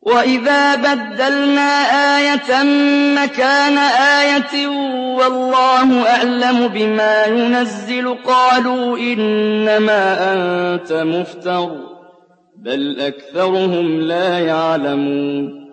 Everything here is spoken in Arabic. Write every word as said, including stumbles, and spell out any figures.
وَإِذَا بَدَّلْنَا آيَةً مَّكَانَ آيَةٍ وَاللَّهُ أَعْلَمُ بِمَا يُنَزِّلُ قَالُوا إِنَّمَا أَنتَ مُفْتَرٍ ۚ بَلْ أَكْثَرُهُمْ لَا يَعْلَمُونَ